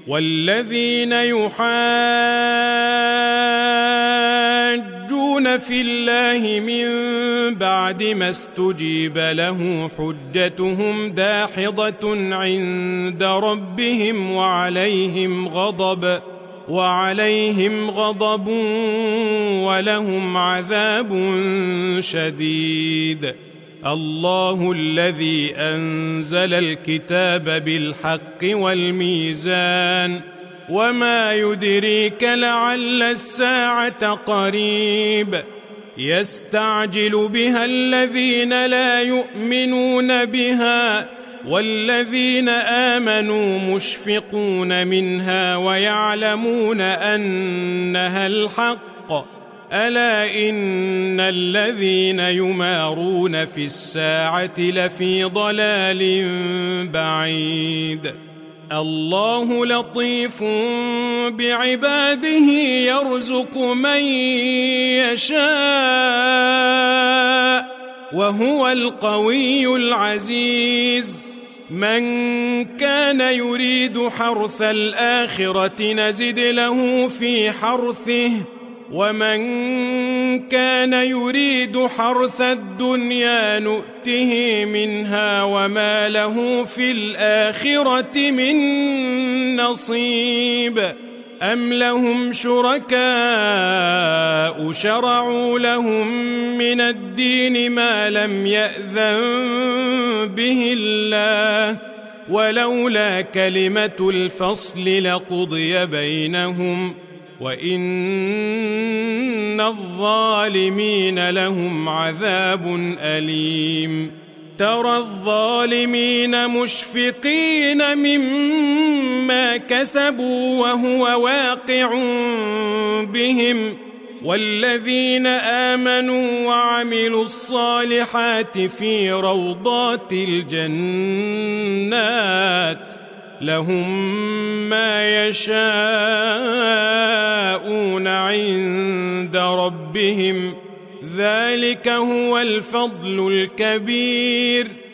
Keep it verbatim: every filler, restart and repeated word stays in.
والذين يحاجون في الله من بعد ما استجيب له حجتهم داحضة عند ربهم وعليهم غضب وعليهم غضب ولهم عذاب شديد. الله الذي أنزل الكتاب بالحق والميزان وما يدريك لعل الساعة قريب يستعجل بها الذين لا يؤمنون بها والذين آمنوا مشفقون منها ويعلمون أنها الحق ألا إن الذين يمارون في الساعة لفي ضلال بعيد. الله لطيف بعباده يرزق من يشاء وهو القوي العزيز. من كان يريد حرث الآخرة نزد له في حرثه ومن كان يريد حرث الدنيا نؤته منها وما له في الآخرة من نصيب. أم لهم شركاء شرعوا لهم من الدين ما لم يأذن به الله ولولا كلمة الفصل لقضي بينهم وإن الظالمين لهم عذاب أليم. ترى الظالمين مشفقين مما كسبوا وهو واقع بهم والذين آمنوا وعملوا الصالحات في روضات الجنات لهم ما يشاءون عند ربهم ذلك هو الفضل الكبير.